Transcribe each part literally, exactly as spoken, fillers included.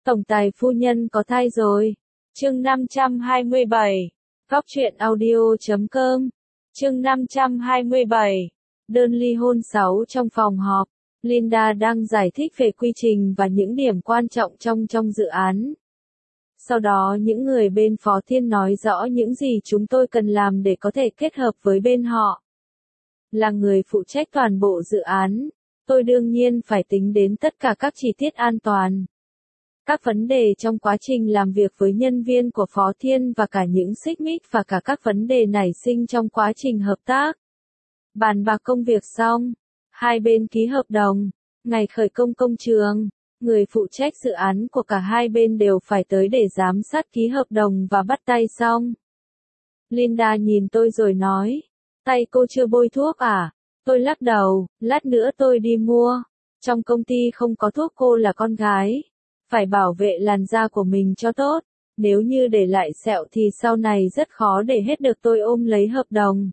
Tổng tài phu nhân có thai rồi. Chương năm trăm hai mươi bảy. Góc truyện audio chấm com. Chương năm trăm hai mươi bảy. Đơn ly hôn sáu trong phòng họp. Linda đang giải thích về quy trình và những điểm quan trọng trong trong dự án. Sau đó những người bên Phó Thiên nói rõ những gì chúng tôi cần làm để có thể kết hợp với bên họ. Là người phụ trách toàn bộ dự án, tôi đương nhiên phải tính đến tất cả các chi tiết an toàn. Các vấn đề trong quá trình làm việc với nhân viên của Phó Thiên và cả những xích mích và cả các vấn đề nảy sinh trong quá trình hợp tác. Bàn bạc công việc xong, hai bên ký hợp đồng, ngày khởi công công trường, người phụ trách dự án của cả hai bên đều phải tới để giám sát ký hợp đồng và bắt tay xong. Linda nhìn tôi rồi nói, tay cô chưa bôi thuốc à? Tôi lắc đầu, lát nữa tôi đi mua. Trong công ty không có thuốc, cô là con gái. Phải bảo vệ làn da của mình cho tốt. Nếu như để lại sẹo thì sau này rất khó để hết được. Tôi ôm lấy hợp đồng.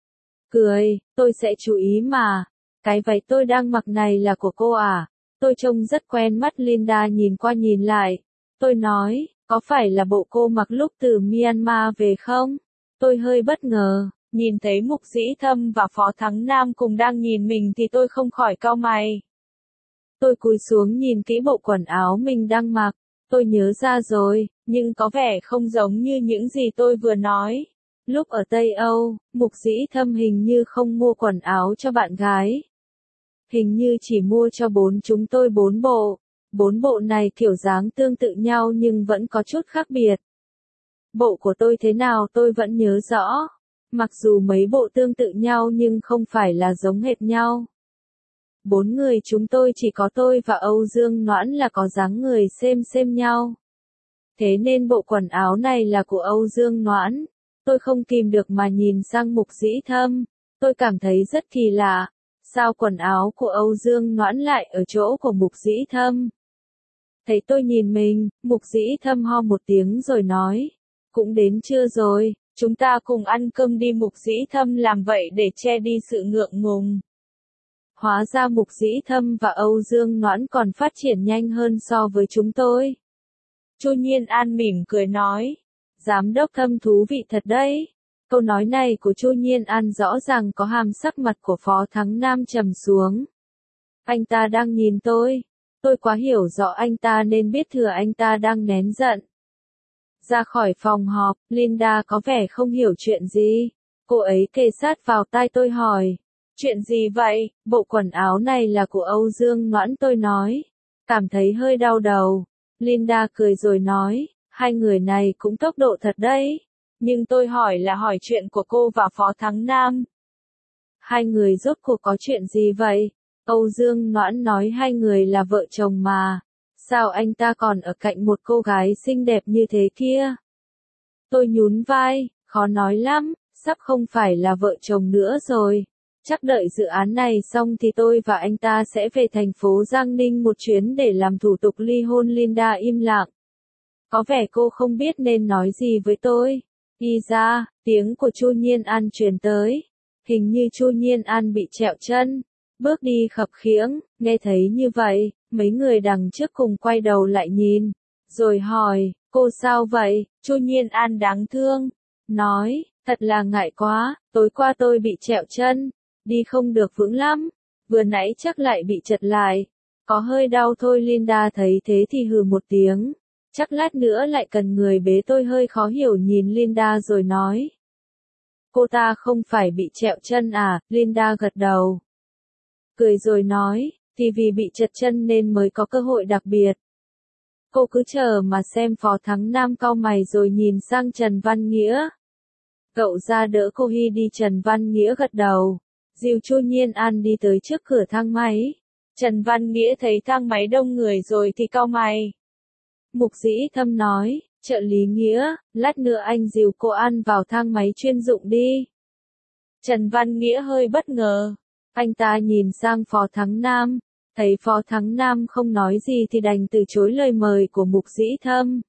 Cười, tôi sẽ chú ý mà. Cái váy tôi đang mặc này là của cô à? Tôi trông rất quen mắt. Linda nhìn qua nhìn lại. Tôi nói, có phải là bộ cô mặc lúc từ Myanmar về không? Tôi hơi bất ngờ. Nhìn thấy Mục Dĩ Thâm và Phó Thắng Nam cùng đang nhìn mình thì tôi không khỏi cau mày. Tôi cúi xuống nhìn kỹ bộ quần áo mình đang mặc. Tôi nhớ ra rồi, nhưng có vẻ không giống như những gì tôi vừa nói. Lúc ở Tây Âu, Mục Dĩ Thâm hình như không mua quần áo cho bạn gái. Hình như chỉ mua cho bốn chúng tôi bốn bộ. Bốn bộ này kiểu dáng tương tự nhau nhưng vẫn có chút khác biệt. Bộ của tôi thế nào tôi vẫn nhớ rõ. Mặc dù mấy bộ tương tự nhau nhưng không phải là giống hệt nhau. Bốn người chúng tôi chỉ có tôi và Âu Dương Noãn là có dáng người xem xem nhau. Thế nên bộ quần áo này là của Âu Dương Noãn. Tôi không kìm được mà nhìn sang Mục Dĩ Thâm. Tôi cảm thấy rất kỳ lạ. Sao quần áo của Âu Dương Noãn lại ở chỗ của Mục Dĩ Thâm? Thấy tôi nhìn mình, Mục Dĩ Thâm ho một tiếng rồi nói. Cũng đến trưa rồi. Chúng ta cùng ăn cơm đi. Mục Dĩ Thâm làm vậy để che đi sự ngượng ngùng. Hóa ra Mục Dĩ Thâm và Âu Dương Noãn còn phát triển nhanh hơn so với chúng tôi. Chu Nhiên An mỉm cười nói. Giám đốc Thâm thú vị thật đấy. Câu nói này của Chu Nhiên An rõ ràng có hàm sắc mặt của Phó Thắng Nam trầm xuống. Anh ta đang nhìn tôi. Tôi quá hiểu rõ anh ta nên biết thừa anh ta đang nén giận. Ra khỏi phòng họp, Linda có vẻ không hiểu chuyện gì. Cô ấy kề sát vào tai tôi hỏi. Chuyện gì vậy? Bộ quần áo này là của Âu Dương Noãn, tôi nói. Cảm thấy hơi đau đầu. Linda cười rồi nói. Hai người này cũng tốc độ thật đấy. Nhưng tôi hỏi là hỏi chuyện của cô và Phó Thắng Nam. Hai người rốt cuộc có chuyện gì vậy? Âu Dương Noãn nói hai người là vợ chồng mà. Sao anh ta còn ở cạnh một cô gái xinh đẹp như thế kia? Tôi nhún vai, khó nói lắm, sắp không phải là vợ chồng nữa rồi. Chắc đợi dự án này xong thì tôi và anh ta sẽ về thành phố Giang Ninh một chuyến để làm thủ tục ly hôn. Linda im lặng. Có vẻ cô không biết nên nói gì với tôi. Đi ra, tiếng của Chu Nhiên An truyền tới. Hình như Chu Nhiên An bị trẹo chân. Bước đi khập khiễng, nghe thấy như vậy, mấy người đằng trước cùng quay đầu lại nhìn. Rồi hỏi, cô sao vậy? Chu Nhiên An đáng thương. Nói, thật là ngại quá, tối qua tôi bị trẹo chân. Đi không được vững lắm. Vừa nãy chắc lại bị trật lại. Có hơi đau thôi. Linda thấy thế thì hừ một tiếng. Chắc lát nữa lại cần người bế. Tôi hơi khó hiểu nhìn Linda rồi nói. Cô ta không phải bị trẹo chân à? Linda gật đầu. Cười rồi nói, thì vì bị trật chân nên mới có cơ hội đặc biệt. Cô cứ chờ mà xem. Phó Thắng Nam cau mày rồi nhìn sang Trần Văn Nghĩa. Cậu ra đỡ cô Hy đi. Trần Văn Nghĩa gật đầu. Dìu Chu Nhiên An đi tới trước cửa thang máy. Trần Văn Nghĩa thấy thang máy đông người rồi thì cau mày. Mục Dĩ Thâm nói, trợ lý Nghĩa, lát nữa anh dìu cô An vào thang máy chuyên dụng đi. Trần Văn Nghĩa hơi bất ngờ. Anh ta nhìn sang Phó Thắng Nam. Thấy Phó Thắng Nam không nói gì thì đành từ chối lời mời của Mục Dĩ Thâm.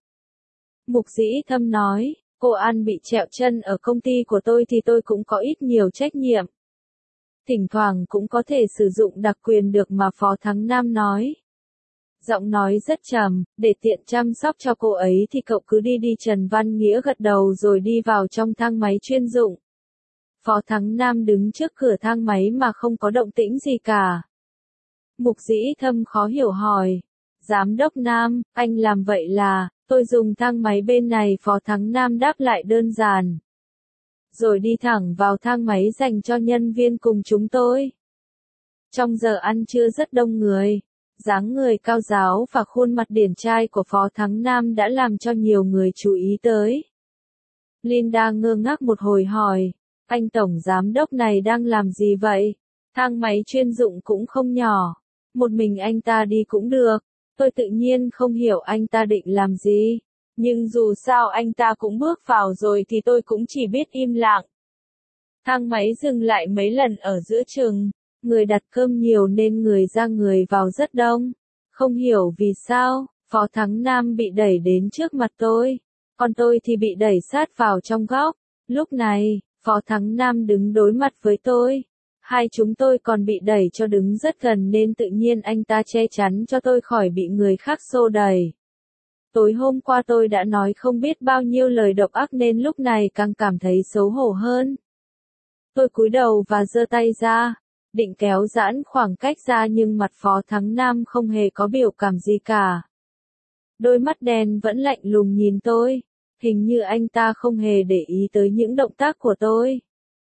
Mục Dĩ Thâm nói, cô An bị trẹo chân ở công ty của tôi thì tôi cũng có ít nhiều trách nhiệm. Thỉnh thoảng cũng có thể sử dụng đặc quyền được mà. Phó Thắng Nam nói. Giọng nói rất trầm, để tiện chăm sóc cho cô ấy thì cậu cứ đi đi. Trần Văn Nghĩa gật đầu rồi đi vào trong thang máy chuyên dụng. Phó Thắng Nam đứng trước cửa thang máy mà không có động tĩnh gì cả. Mục Dĩ Thâm khó hiểu hỏi. Giám đốc Nam, anh làm vậy là, tôi dùng thang máy bên này. Phó Thắng Nam đáp lại đơn giản. Rồi đi thẳng vào thang máy dành cho nhân viên cùng chúng tôi. Trong giờ ăn trưa rất đông người. Dáng người cao ráo và khuôn mặt điển trai của Phó Thắng Nam đã làm cho nhiều người chú ý tới. Linda ngơ ngác một hồi hỏi, anh tổng giám đốc này đang làm gì vậy? Thang máy chuyên dụng cũng không nhỏ. Một mình anh ta đi cũng được. Tôi tự nhiên không hiểu anh ta định làm gì. Nhưng dù sao anh ta cũng bước vào rồi thì tôi cũng chỉ biết im lặng. Thang máy dừng lại mấy lần ở giữa chừng. Người đặt cơm nhiều nên người ra người vào rất đông. Không hiểu vì sao, Phó Thắng Nam bị đẩy đến trước mặt tôi. Còn tôi thì bị đẩy sát vào trong góc. Lúc này, Phó Thắng Nam đứng đối mặt với tôi. Hai chúng tôi còn bị đẩy cho đứng rất gần nên tự nhiên anh ta che chắn cho tôi khỏi bị người khác xô đẩy. Tối hôm qua tôi đã nói không biết bao nhiêu lời độc ác nên lúc này càng cảm thấy xấu hổ hơn. Tôi cúi đầu và giơ tay ra, định kéo giãn khoảng cách ra nhưng mặt Phó Thắng Nam không hề có biểu cảm gì cả. Đôi mắt đen vẫn lạnh lùng nhìn tôi, hình như anh ta không hề để ý tới những động tác của tôi.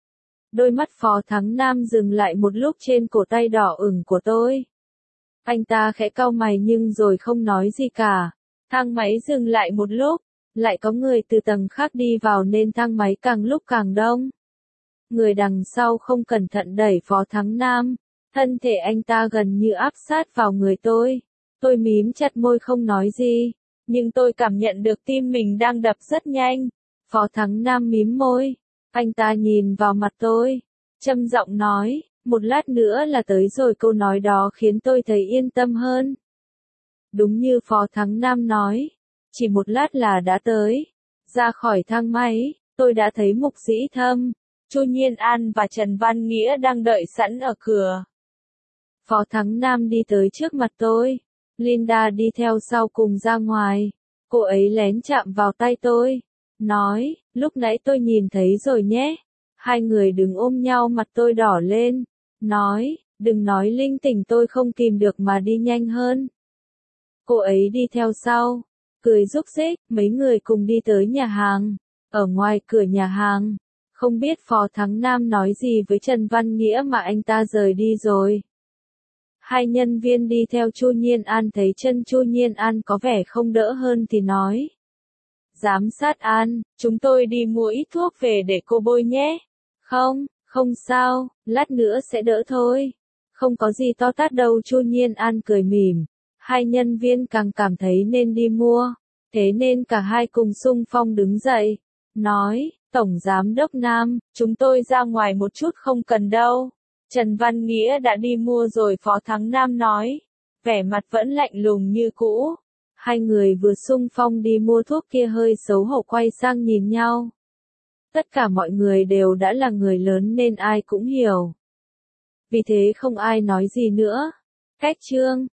Đôi mắt Phó Thắng Nam dừng lại một lúc trên cổ tay đỏ ửng của tôi. Anh ta khẽ cau mày nhưng rồi không nói gì cả. Thang máy dừng lại một lúc, lại có người từ tầng khác đi vào nên thang máy càng lúc càng đông. Người đằng sau không cẩn thận đẩy Phó Thắng Nam, thân thể anh ta gần như áp sát vào người tôi. Tôi mím chặt môi không nói gì, nhưng tôi cảm nhận được tim mình đang đập rất nhanh. Phó Thắng Nam mím môi, anh ta nhìn vào mặt tôi, trầm giọng nói, một lát nữa là tới rồi. Câu nói đó khiến tôi thấy yên tâm hơn. Đúng như Phó Thắng Nam nói, chỉ một lát là đã tới. Ra khỏi thang máy, tôi đã thấy Mục Dĩ Thâm, Chu Nhiên An và Trần Văn Nghĩa đang đợi sẵn ở cửa. Phó Thắng Nam đi tới trước mặt tôi, Linda đi theo sau cùng ra ngoài. Cô ấy lén chạm vào tay tôi, nói, lúc nãy tôi nhìn thấy rồi nhé. Hai người đứng ôm nhau, mặt tôi đỏ lên, nói, đừng nói linh tinh, tôi không kìm được mà đi nhanh hơn. Cô ấy đi theo sau, cười rúc rích, mấy người cùng đi tới nhà hàng. Ở ngoài cửa nhà hàng, không biết Phó Thắng Nam nói gì với Trần Văn Nghĩa mà anh ta rời đi rồi. Hai nhân viên đi theo Chu Nhiên An thấy chân Chu Nhiên An có vẻ không đỡ hơn thì nói. Giám sát An, chúng tôi đi mua ít thuốc về để cô bôi nhé. Không, không sao, lát nữa sẽ đỡ thôi. Không có gì to tát đâu. Chu Nhiên An cười mỉm. Hai nhân viên càng cảm thấy nên đi mua. Thế nên cả hai cùng xung phong đứng dậy. Nói, Tổng Giám đốc Nam, chúng tôi ra ngoài một chút không cần đâu. Trần Văn Nghĩa đã đi mua rồi. Phó Thắng Nam nói. Vẻ mặt vẫn lạnh lùng như cũ. Hai người vừa xung phong đi mua thuốc kia hơi xấu hổ quay sang nhìn nhau. Tất cả mọi người đều đã là người lớn nên ai cũng hiểu. Vì thế không ai nói gì nữa. Cách chương